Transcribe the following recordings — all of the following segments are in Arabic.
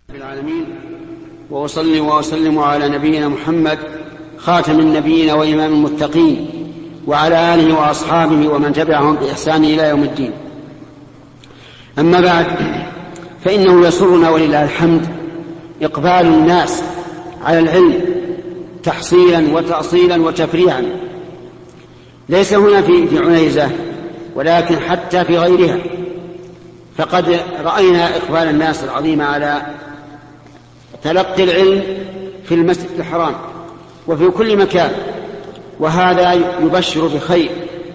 العالمين، وأصلي وأسلم على نبينا محمد خاتم النبيين وإمام المتقين، وعلى آله وأصحابه ومن تبعهم بإحسان إلى يوم الدين. أما بعد، فإنه يسرنا ولله الحمد إقبال الناس على العلم تحصيلا وتأصيلا وتفريعا، ليس هنا في عنيزة ولكن حتى في غيرها. فقد رأينا إقبال الناس العظيم على تلقي العلم في المسجد الحرام وفي كل مكان، وهذا يبشر بخير.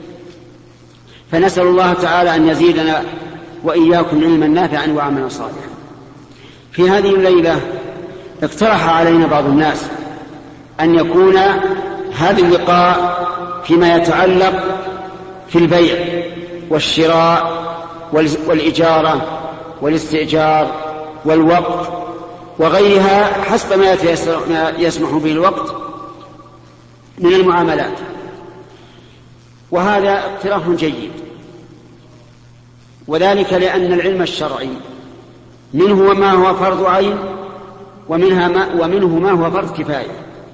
فنسأل الله تعالى أن يزيدنا وإياكم علما نافعا وعملا صالحا. في هذه الليلة اقترح علينا بعض الناس أن يكون هذا اللقاء فيما يتعلق في البيع والشراء والإجارة والاستئجار والوقت وغيرها حسب ما يسمح به الوقت من المعاملات، وهذا اقتراح جيد، وذلك لأن العلم الشرعي منه ما هو فرض عين ومنه ما هو فرض كفاية،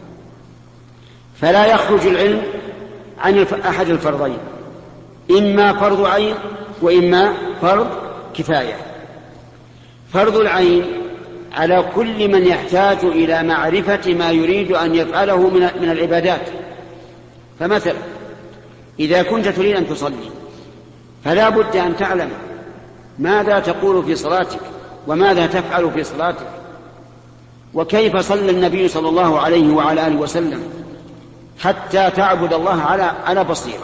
فلا يخرج العلم عن أحد الفرضين، إما فرض عين وإما فرض كفاية. فرض العين على كل من يحتاج إلى معرفة ما يريد أن يفعله من العبادات. فمثلا إذا كنت تريد أن تصلي فلا بد أن تعلم ماذا تقول في صلاتك وماذا تفعل في صلاتك، وكيف صلى النبي صلى الله عليه وعلى آله وسلم، حتى تعبد الله على بصيرة.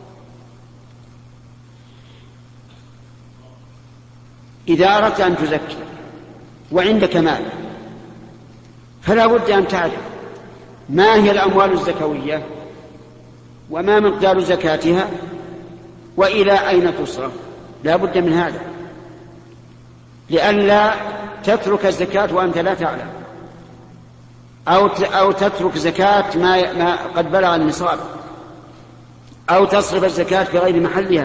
إذا أردت أن تزكي وعندك مال فلا بد أن تعرف ما هي الأموال الزكوية وما مقدار زكاتها وإلى أين تصرف. لا بد من هذا لئلا تترك الزكاة وأنت لا تعلم، أو تترك زكاة ما قد بلغ النصاب، أو تصرف الزكاة في غير محلها.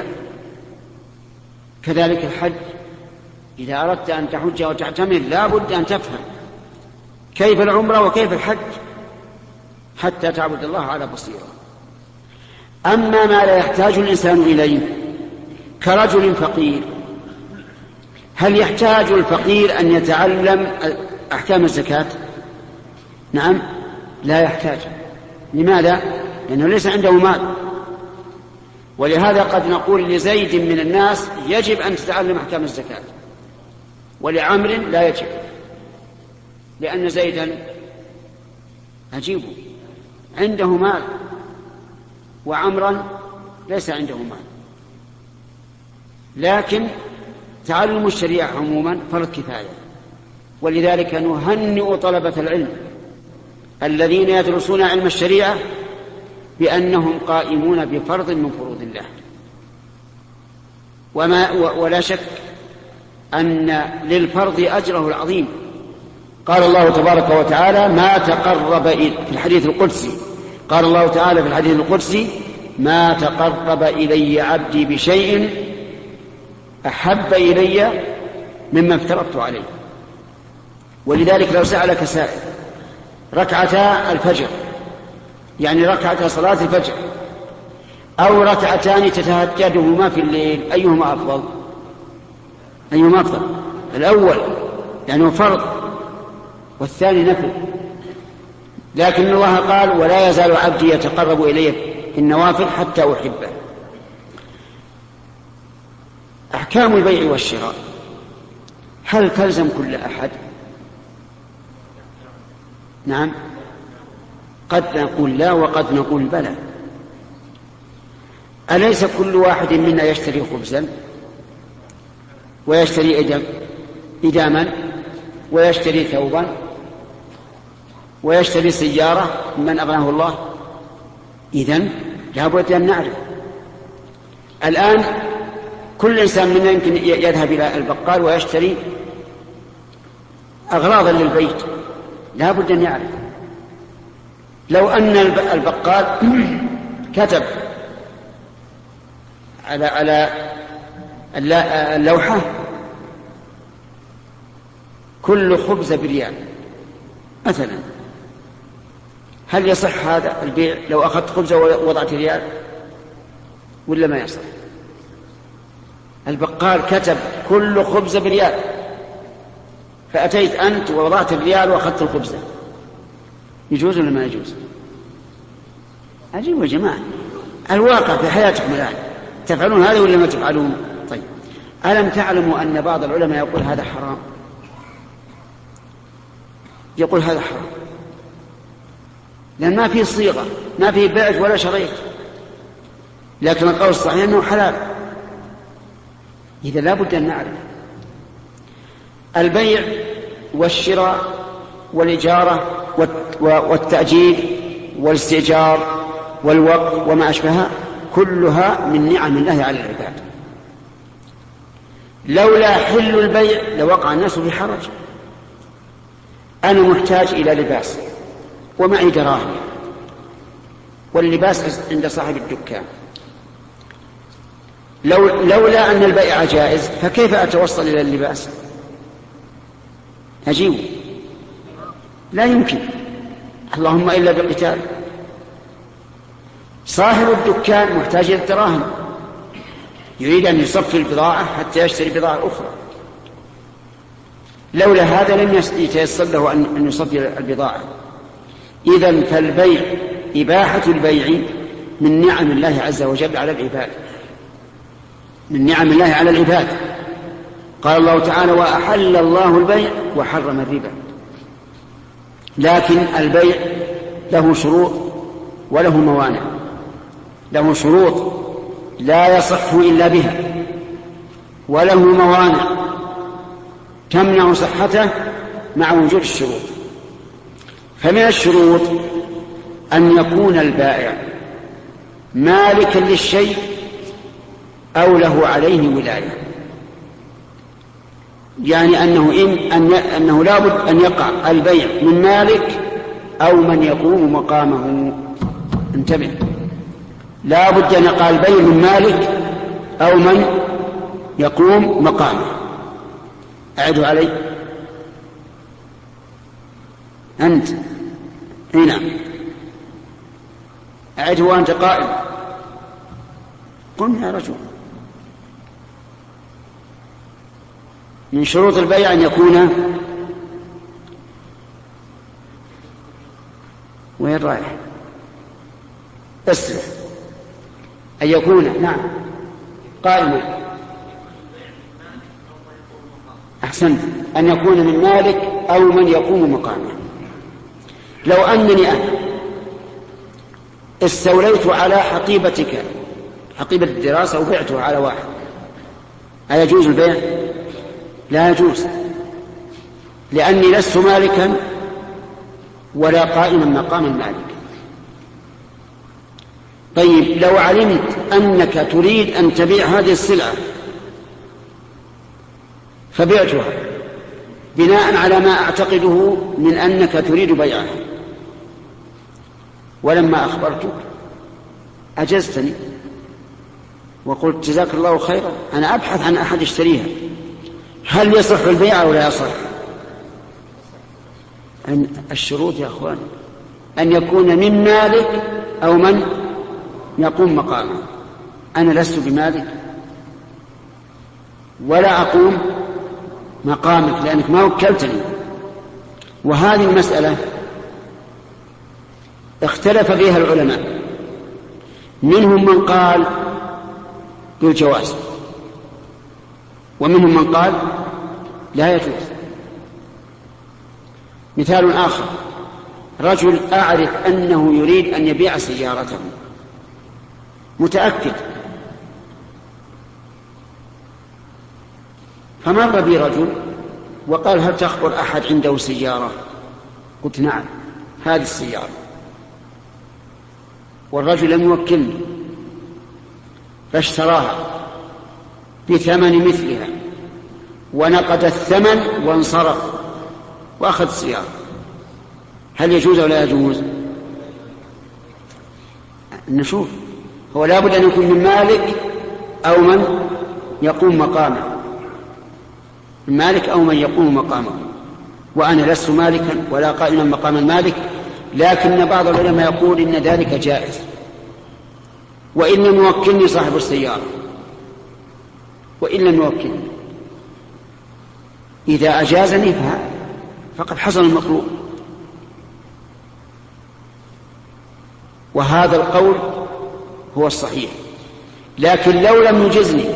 كذلك الحج، إذا أردت أن تحج وتعتمر لا بد أن تفهم كيف العمرة وكيف الحج حتى تعبد الله على بصيرة. أما ما لا يحتاج الإنسان إليه كرجل فقير، هل يحتاج الفقير أن يتعلم أحكام الزكاة؟ نعم، لا يحتاج. لماذا؟ لأنه ليس عنده مال. ولهذا قد نقول لزيد من الناس يجب أن تتعلم أحكام الزكاة، ولعمر لا يجب، لأن زيدا عجيب عنده مال وعمرا ليس عنده مال. لكن تعلم الشريعة عموما فرض كفاية، ولذلك نهنئ طلبة العلم الذين يدرسون علم الشريعة بأنهم قائمون بفرض من فروض الله. ولا شك أن للفرض أجره العظيم. قال الله تبارك وتعالى ما تقرب في الحديث القدسي، قال الله تعالى في الحديث القدسي ما تقرب إلي عبدي بشيء أحب إلي مما افترضت عليه. ولذلك لو سألك سائل ركعتا الفجر، يعني ركعتا صلاة الفجر، أو ركعتان تتهجدهما في الليل، أيهما أفضل؟ أيهما أفضل؟ الأول لأنه فرض، والثاني نفل. لكن الله قال ولا يزال عبدي يتقرب إليه في النوافل حتى أحبه. أحكام البيع والشراء هل تلزم كل أحد؟ نعم، قد نقول لا وقد نقول بلى. أليس كل واحد منا يشتري خبزا ويشتري إداما ويشتري ثوبا ويشتري سيارة من أغناه الله؟ إذن لابد أن نعرف. الآن كل إنسان منا يمكن يذهب إلى البقال ويشتري أغراضا للبيت، لابد أن يعرف. لو أن البقال كتب على اللوحة كل خبز بريال مثلا، هل يصح هذا البيع لو أخذت خبزة ووضعت ريال ولا ما يصح؟ البقال كتب كل خبز بريال، فأتيت أنت ووضعت الريال وأخذت الخبزة، يجوز ولا ما يجوز؟ عجيب يا جماعة، الواقع في حياتكم الآن تفعلون هذا ولا ما تفعلون؟ طيب، ألم تعلموا أن بعض العلماء يقول هذا حرام؟ يقول هذا حرام لأن ما فيه صيغة، ما فيه بعت ولا شريت، لكن القول الصحيح أنه حلال. إذا لا بد أن نعرف البيع والشراء والإجارة والتأجير والاستئجار والوقف وما أشبهها كلها من نعم الله على العباد. لولا حل البيع لوقع الناس في حرج. أنا محتاج إلى لباس ومعي دراهم، واللباس عند صاحب الدكان، لولا أن البيع جائز فكيف أتوصل إلى اللباس؟ أجيب لا يمكن، اللهم إلا بقتال. صاحب الدكان محتاج إلى الدراهم، يريد أن يصفي البضاعة حتى يشتري بضاعة أخرى، لولا هذا لم يتيسر له أن يصفي البضاعة. إذن فالبيع، إباحة البيع من نعم الله عز وجل على العباد، من نعم الله على العباد. قال الله تعالى: وأحل الله البيع وحرم الربا. لكن البيع له شروط وله موانع، له شروط لا يصح إلا بها، وله موانع تمنع صحته مع وجود الشروط. فمن الشروط أن يكون البائع مالكا للشيء أو له عليه ولاية، يعني أنه لا بد أن يقع البيع من مالك أو من يقوم مقامه. انتبه، لا بد أن يقع البيع من مالك أو من يقوم مقامه. أعدوا علي أنت هنا، أعد وأنت قائم، قم يا رجل. من شروط البيع أن يكون، وين رايح؟ اسرع، أن يكون نعم قائما. أحسنت، أن يكون من مالك أو من يقوم مقامه. لو أنني أنا استوليت على حقيبتك، حقيبة الدراسة، وبعتها على واحد، أيجوز البيع؟ لا يجوز، لأني لست مالكا ولا قائما مقام المالك. طيب، لو علمت أنك تريد أن تبيع هذه السلعة فبعتها بناء على ما أعتقده من أنك تريد بيعها، ولما أخبرتك أجزتني وقلت جزاك الله خيرا، أنا أبحث عن أحد يشتريها، هل يصح البيع أو لا يصح؟ الشروط يا أخوان أن يكون من مالك أو من يقوم مقامه. أنا لست بمالك ولا أقوم مقامك لأنك ما وكلتني. وهذه المسألة اختلف فيها العلماء، منهم من قال بالجواز ومنهم من قال لا يجوز. مثال آخر، رجل أعرف أنه يريد أن يبيع سيارته، متأكد، فمر بي رجل وقال: هل تخبر أحد عنده سيارة؟ قلت: نعم، هذه السيارة. والرجل لم يوكلني، فاشتراها بثمن مثلها ونقد الثمن وانصرف وأخذ السيارة. هل يجوز أو لا يجوز؟ نشوف، هو لا بد أن يكون من مالك أو من يقوم مقامه، من مالك أو من يقوم مقامه. وأنا لست مالكا ولا قائما مقام المالك، لكن بعض العلماء يقول إن ذلك جائز، وإن لم يوكلني صاحب السيارة، وإن لم يوكلني إذا أجازني فقد حصل المطلوب. وهذا القول هو الصحيح. لكن لو لم يجزني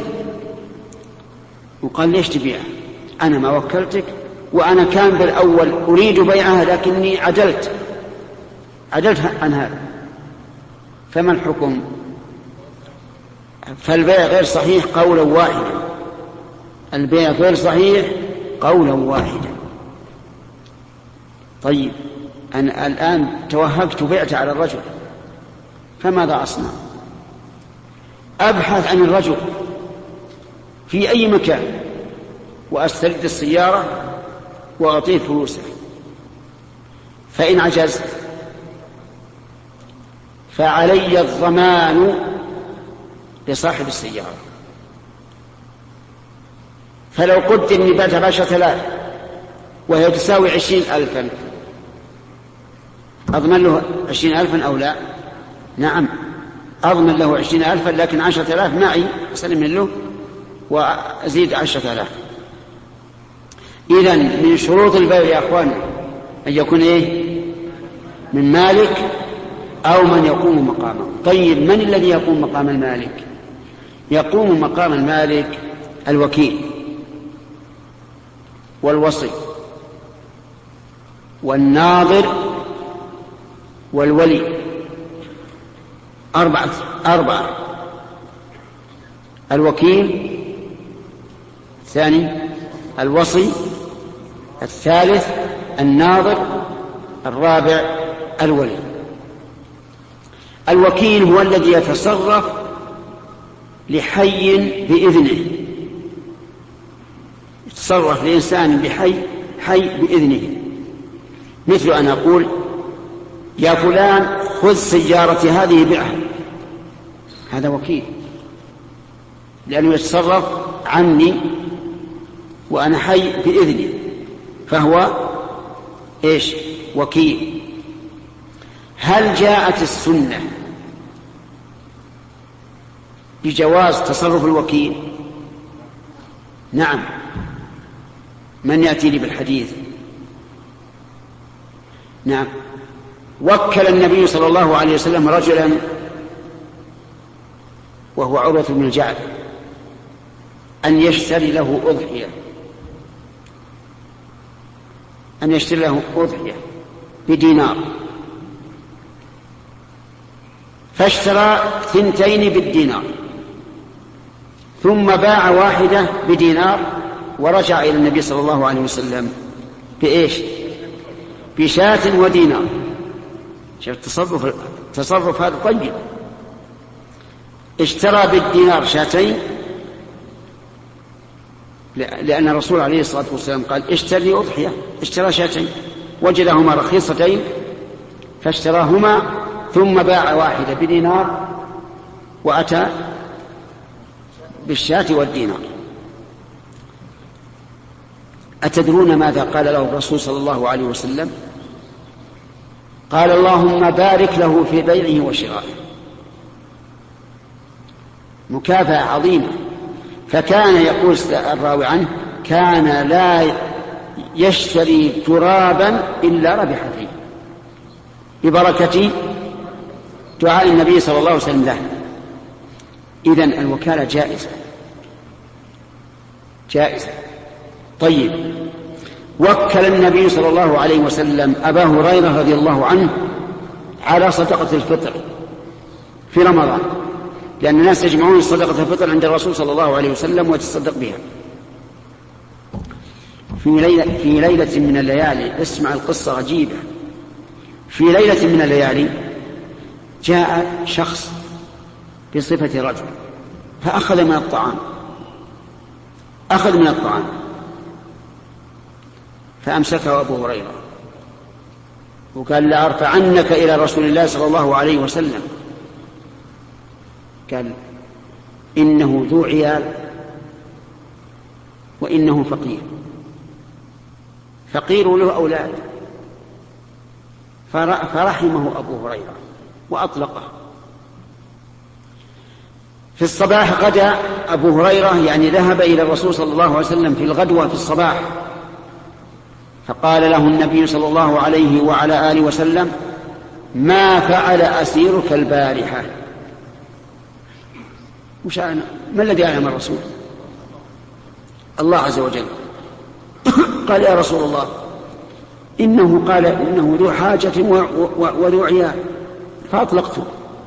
وقال ليش تبيعه؟ أنا ما وكلتك، وأنا كان بالأول أريد بيعها لكني عدلت عن هذا، فما الحكم؟ فالبيع غير صحيح قولا واحدا، البيع غير صحيح قولا واحدا. طيب أنا الآن توهقت وبعت على الرجل، فماذا أصنع؟ أبحث عن الرجل في أي مكان وأسترد السيارة وأعطيه فلوسه، فإن عجزت فعلي الضمان لصاحب السيارة. فلو قلت إني بعتها ب10,000 وهي تساوي 20,000 أضمن له 20,000 أو لا؟ نعم أضمن له 20,000، لكن 10,000 معي أسلم له وأزيد 10,000. إذن من شروط البيع يا أخوان أن يكون من مالك أو من يقوم مقامه. طيب من الذي يقوم مقام المالك؟ يقوم مقام المالك الوكيل والوصي والناظر والولي، أربعة: الوكيل، الثاني الوصي، الثالث الناظر، الرابع الولي. الوكيل هو الذي يتصرف لحي بإذنه، يتصرف لإنسان حي بإذنه، مثل أن أقول يا فلان خذ سيارتي هذه بيعها، هذا وكيل، لأنه يتصرف عني وأنا حي بإذني، فهو وكيل. هل جاءت السنة بجواز تصرف الوكيل؟ نعم. من يأتي لي بالحديث؟ نعم. وكل النبي صلى الله عليه وسلم رجلا وهو عروة بن الجعد أن يشتري له أضحية بدينار، فاشترى 2 بالدينار، ثم باع واحدة بدينار، ورجع إلى النبي صلى الله عليه وسلم بشاة ودينار. شوف تصرف هذا طيب. اشترى بالدينار 2 لأن الرسول عليه الصلاة والسلام قال اشتري أضحية، اشترى 2 وجدهما رخيصتين فاشتراهما، ثم باع واحدة بدينار وأتى بالشاة والدينار. أتدرون ماذا قال له الرسول صلى الله عليه وسلم؟ قال اللهم بارك له في بيعه وشرائه، مكافأة عظيمة. فكان يقول الراوي عنه كان لا يشتري ترابا إلا ربح فيه ببركة دعاء النبي صلى الله عليه وسلم له. إذن الوكالة جائزة. طيب، وكل النبي صلى الله عليه وسلم أبا هريرة رضي الله عنه على صدقة الفطر في رمضان، لأن الناس يجمعون صدقة الفطر عند الرسول صلى الله عليه وسلم ويتصدق بها. في ليلة من الليالي، اسمع القصة عجيبة. في ليلة من الليالي جاء شخص بصفة رجل فأخذ من الطعام فأمسكه أبو هريرة وقال لأرفعنك إلى رسول الله صلى الله عليه وسلم. قال إنه ذو عيال وإنه فقير، فقير له أولاد، فرحمه أبو هريرة وأطلقه. في الصباح غدا أبو هريرة، يعني ذهب إلى الرسول صلى الله عليه وسلم في الغدوة في الصباح، فقال له النبي صلى الله عليه وعلى آله وسلم: ما فعل أسيرك البارحة؟ ما الذي أعلم الرسول؟ الله عز وجل. قال: يا رسول الله، إنه قال إنه ذو حاجة وذو عيال فأطلقته.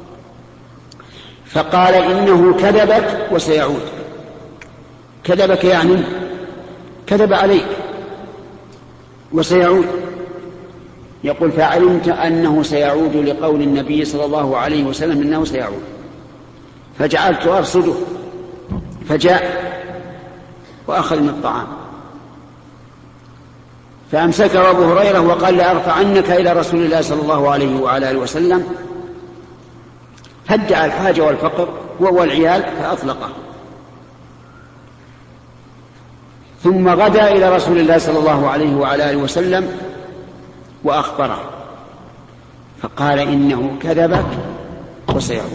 فقال: إنه كذبك وسيعود. كذبك يعني كذب عليك، وسيعود. يقول: فعلمت أنه سيعود لقول النبي صلى الله عليه وسلم إنه سيعود، فجعلت أرصده، فجاء وأخذ من الطعام. فأمسكه أبو هريرة وقال: لأرفعنك إلى رسول الله صلى الله عليه وعلى آله وسلم. فادعى الحاجة والفقر وهو العيال فأطلقه. ثم غدا إلى رسول الله صلى الله عليه وعلى آله وسلم وأخبره، فقال: إنه كذبك وسيعود.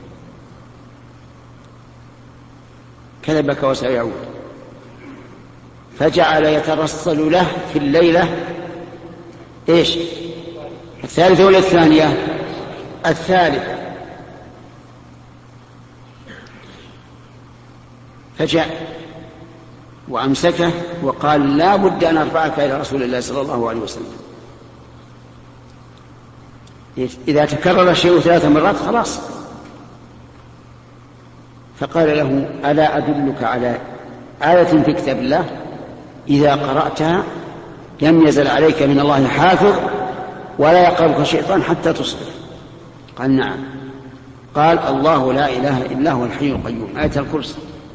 كذبك وسيعود. فجعل يترسل له في الليلة إيش؟ الثالثة ولا الثانية؟ الثالثة. فجاء وأمسكه وقال: لا بد أن أرفعك إلى رسول الله صلى الله عليه وسلم. إذا تكرر الشيء 3 مرات خلاص. فقال له: ألا أدلك على آية في كتاب الله إذا قرأتها لم يزل عليك من الله حافظ ولا يقربك شيطان حتى تصبح؟ قال: نعم. قال: الله لا إله إلا هو الحي القيوم، آية الكرسي.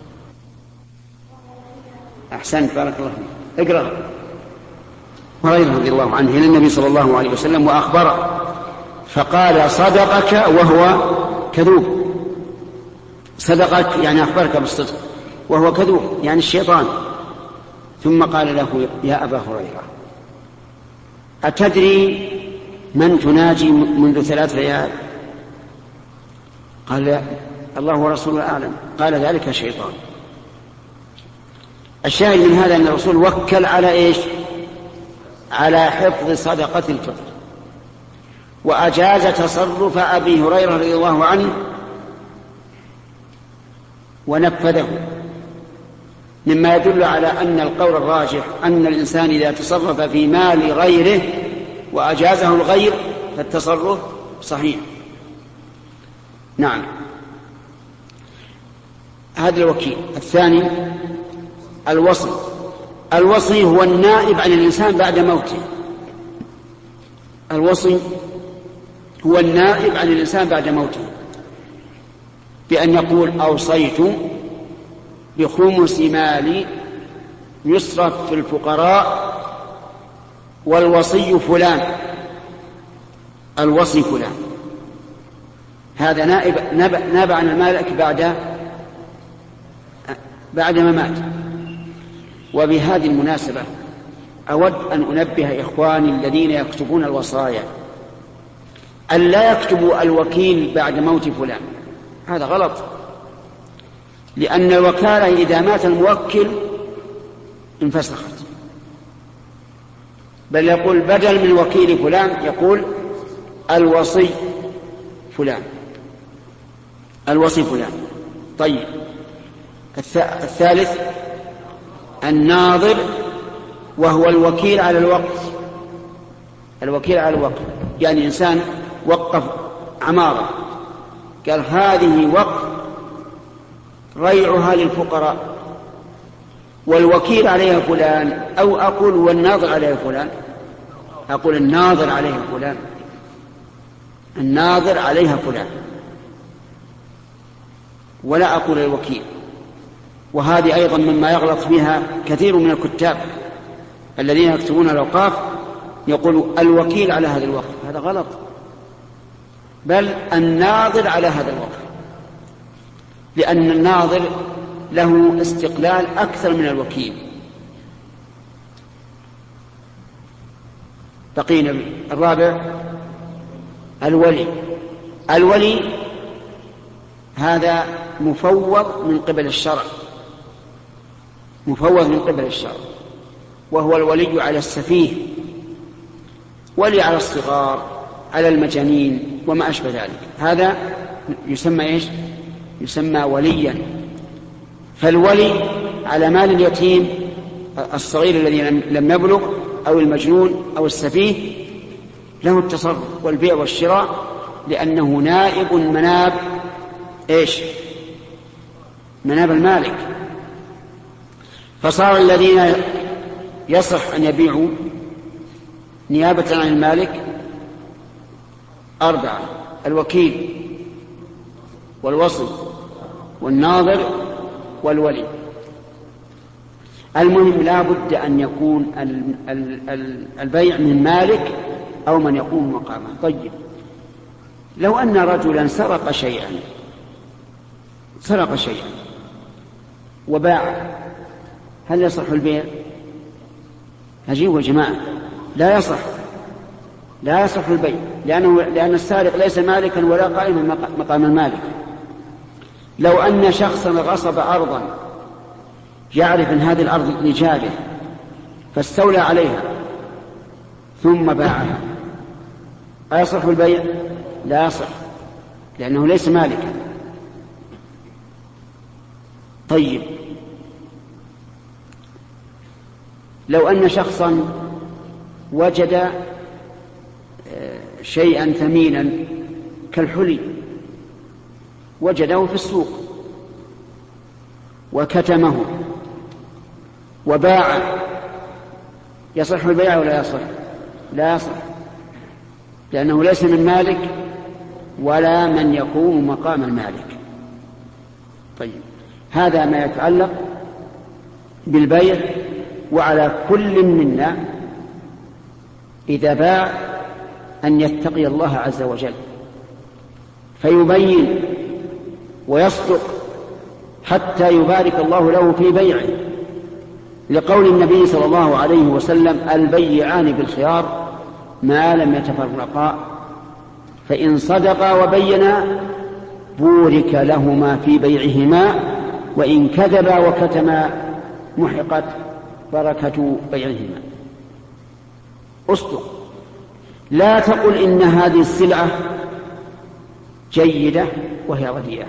أحسنت، بارك الله فيك. اقرأ. هريرة رضي الله عنه إلى النبي صلى الله عليه وسلم وأخبره، فقال: صدقك وهو كذوب. صدقك يعني أخبرك بالصدق، وهو كذوب يعني الشيطان. ثم قال له: يا أبا هريرة، أتدري من تناجي منذ 3 ليال؟ قال: الله ورسوله أعلم. قال: ذلك شيطان. الشاهد من هذا أن الرسول وكل على إيش؟ على حفظ صدقة الفطر، وأجاز تصرف أبي هريرة رضي الله عنه ونفذه، مما يدل على أن القول الراجح أن الإنسان إذا تصرف في مال غيره وأجازه الغير فالتصرف صحيح. نعم. هذا الوكيل. الثاني الوصي. الوصي هو النائب عن الإنسان بعد موته. الوصي هو النائب عن الإنسان بعد موته، بأن يقول: أوصيت بخمس مالي يصرف في الفقراء والوصي فلان. الوصي فلان هذا نائب عن المالك بعد ما مات. وبهذه المناسبة أود أن أنبه إخواني الذين يكتبون الوصايا أن لا يكتبوا الوكيل بعد موت فلان، هذا غلط، لأن الوكالة إذا مات الموكل انفسخت، بل يقول بدل من وكيل فلان يقول الوصي فلان. الوصي فلان. طيب. الثالث الناظر، وهو الوكيل على الوقف. الوكيل على الوقف يعني إنسان وقف عمارة، قال: هذه وقف ريعها للفقراء والوكيل عليها فلان، أو أقول والناظر عليها فلان؟ أقول الناظر عليها فلان. الناظر عليها فلان، ولا أقول الوكيل. وهذه أيضا مما يغلط فيها كثير من الكتاب الذين يكتبون الأوقاف، يقول الوكيل على هذا الوقف، هذا غلط، بل الناظر على هذا الوقف، لأن الناظر له استقلال أكثر من الوكيل. بقينا الرابع الولي. الولي هذا مفوض من قبل الشرع، مفوض من قبل الشرع، وهو الولي على السفيه، ولي على الصغار، على المجانين وما أشبه ذلك. هذا يسمى إيش؟ يسمى وليا. فالولي على مال اليتيم الصغير الذي لم يبلغ أو المجنون أو السفيه له التصرف والبيع والشراء، لأنه نائب مناب إيش؟ مناب المالك. فصار الذين يصح أن يبيعوا نيابة عن المالك 4: الوكيل والوصي والناظر والولي. المهم لا بد أن يكون البيع من مالك أو من يقوم مقامه. طيب، لو أن رجلا سرق شيئا وباع، هل يصح البيع؟ أجيبوا يا جماعة، لا يصح البيع، لأن السارق ليس مالكا ولا قائما مقام المالك. لو أن شخصا غصب أرضا يعرف أن هذه الأرض لجاره فاستولى عليها ثم باعها، أيصح البيع؟ لا يصح، لأنه ليس مالكا. طيب، لو أن شخصا وجد شيئا ثمينا كالحلي، وجده في السوق وكتمه وباع، يصح البيع ولا يصح؟ لا يصح، لأنه ليس من مالك ولا من يقوم مقام المالك. طيب، هذا ما يتعلق بالبيع. وعلى كل منا إذا باع أن يتقي الله عز وجل فيبين ويصدق حتى يبارك الله له في بيعه، لقول النبي صلى الله عليه وسلم: البيعان بالخيار ما لم يتفرقا، فإن صدقا وبينا بورك لهما في بيعهما، وإن كذبا وكتما محقت بركة بيعهما. اصدق، لا تقل إن هذه السلعة جيدة وهي رديئة،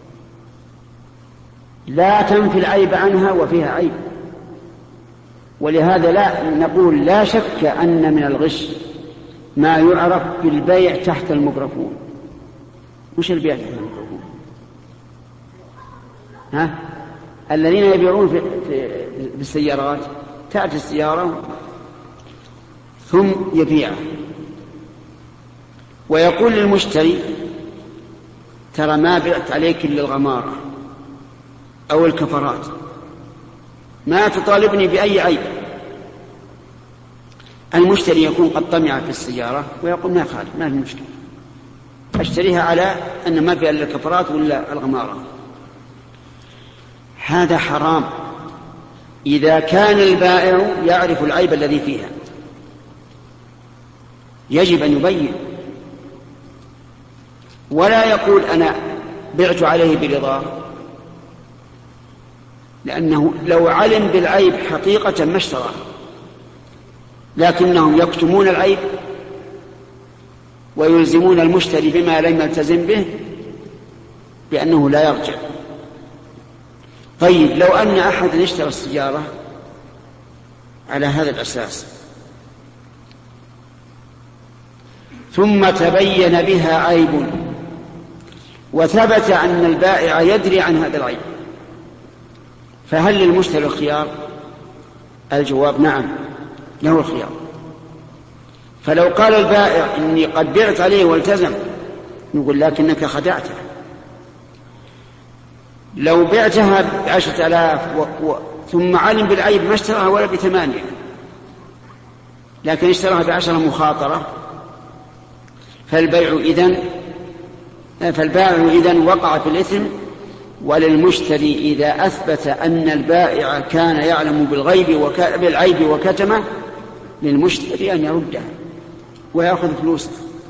لا تنفي العيب عنها وفيها عيب. ولهذا لا نقول لا شك أن من الغش ما يعرف بالبيع تحت الميكروفون. مش البيع تحت الميكروفون، الذين يبيعون في السيارات، تأتي السيارة ثم يبيعها ويقول للمشتري: ترى ما بعت عليك إلا الغمارة أو الكفرات، ما تطالبني بأي عيب. المشتري يكون قد طمع في السيارة ويقول: ما خالف، ما في مشكلة، أشتريها على أن ما فيها إلا الكفرات ولا الغمارة. هذا حرام إذا كان البائع يعرف العيب الذي فيها، يجب أن يبين، ولا يقول: أنا بعت عليه برضاه، لأنه لو علم بالعيب حقيقة ما اشتراه، لكنهم يكتمون العيب ويلزمون المشتري بما لم يلتزم به بأنه لا يرجع. طيب، لو أن أحد اشترى السيارة على هذا الأساس ثم تبين بها عيب وثبت أن البائع يدري عن هذا العيب، فهل للمشتري الخيار؟ الجواب: نعم، له الخيار. فلو قال البائع: إني قد بعت عليه والتزم، نقول: لكنك خدعته. لو بعتها ب10,000 ثم علم بالعيب ما اشتراها ولا ب8، لكن اشتراها ب10 مخاطرة، فالبائع إذن وقع في الإثم. وللمشتري إذا أثبت أن البائع كان يعلم بالعيب وكتمه، للمشتري أن يردها ويأخذ فلوسه.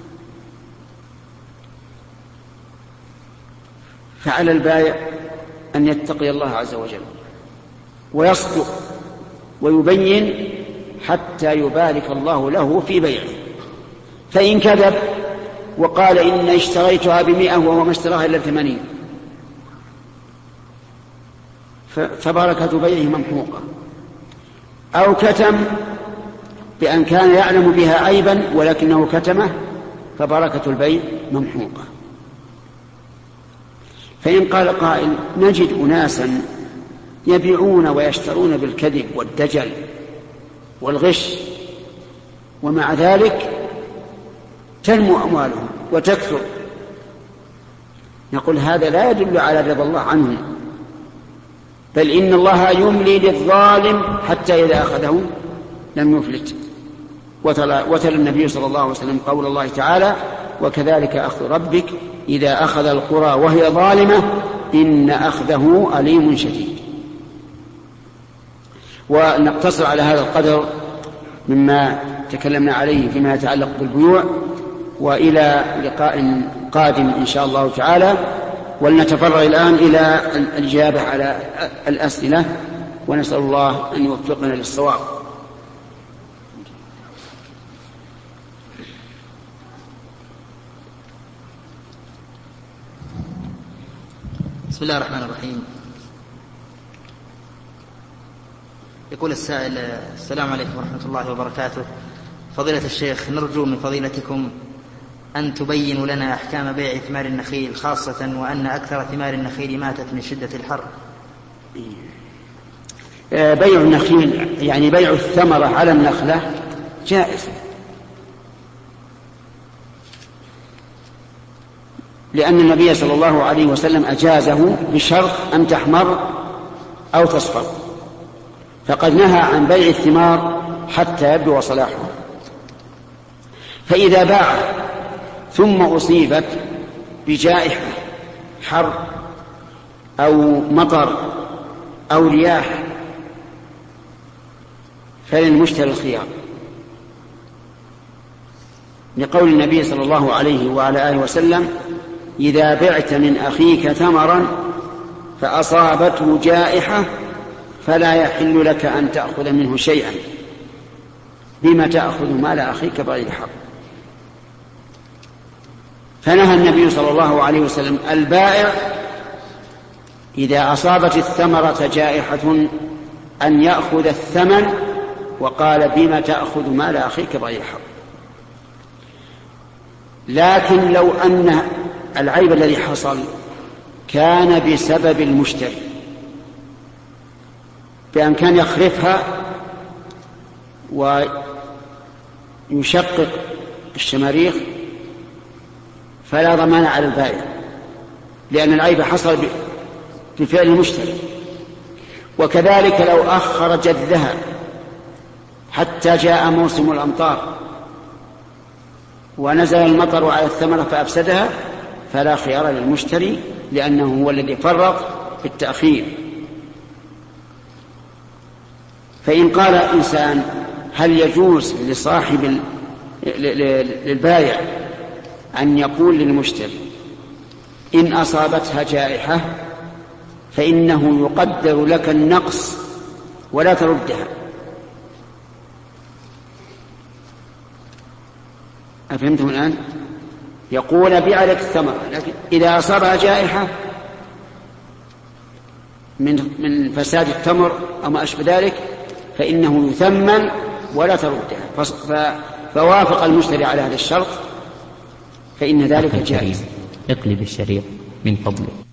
فعلى البائع أن يتقي الله عز وجل ويصدق ويبين حتى يبارك الله له في بيعه. فإن كذب وقال إن اشتريتها ب100 وهو ما اشتراها إلا 80 فبركة بيعه ممحوقة، أو كتم بأن كان يعلم بها عيبا ولكنه كتمه فبركة البيع ممحوقة. فإن قال قائل نجد أناسا يبيعون ويشترون بالكذب والدجل والغش ومع ذلك تنمو أموالهم وتكثر، نقول هذا لا يدل على رضا الله عنهم، بل إن الله يملي للظالم حتى إذا أخذه لم يفلت. وتلا النبي صلى الله عليه وسلم قول الله تعالى وكذلك أخذ ربك إذا أخذ القرى وهي ظالمة إن أخذه أليم شديد. ونقتصر على هذا القدر مما تكلمنا عليه فيما يتعلق بالبيوع، وإلى لقاء قادم إن شاء الله تعالى. ولنتفرغ الآن إلى الإجابة على الأسئلة، ونسأل الله أن يوفقنا للصواب. بسم الله الرحمن الرحيم. يقول السائل السلام عليكم ورحمة الله وبركاته. فضيلة الشيخ، نرجو من فضيلتكم أن تبينوا لنا أحكام بيع ثمار النخيل، خاصة وأن أكثر ثمار النخيل ماتت من شدة الحر. بيع النخيل يعني بيع الثمرة على النخلة جائز، لأن النبي صلى الله عليه وسلم أجازه بشرط أن تحمر أو تصفر، فقد نهى عن بيع الثمار حتى يبدو صلاحها. فإذا باع ثم أصيبت بجائحة حر أو مطر أو رياح فللمشتري الخيار، لقول النبي صلى الله عليه وعلى آله وسلم إذا بعت من أخيك ثمرا فأصابته جائحة فلا يحل لك أن تأخذ منه شيئا، بما تأخذ مال أخيك بغير حق. فنهى النبي صلى الله عليه وسلم البائع إذا أصابت الثمرة جائحة أن يأخذ الثمن، وقال بما تأخذ مال أخيك بغير حق. لكن لو أن العيب الذي حصل كان بسبب المشتري، بأن كان يخرفها ويشقق الشماريخ، فلا ضمان على البائع، لأن العيب حصل بفعل المشتري. وكذلك لو أخر جذها حتى جاء موسم الأمطار ونزل المطر على الثمرة فأفسدها، فلا خيار للمشتري، لأنه هو الذي فرط في التأخير. فإن قال إنسان هل يجوز لصاحب للبائع أن يقول للمشتري إن أصابتها جائحة فإنه يقدر لك النقص ولا تردها؟ أفهمتم الآن؟ يقول بيع لك الثمرة، لكن إذا أصابها جائحة من فساد التمر أو ما أشبه ذلك فإنه يثمن ولا تردها. فوافق المشتري على هذا الشرط فإن ذلك جائز. اقلب الشريط من فضلك.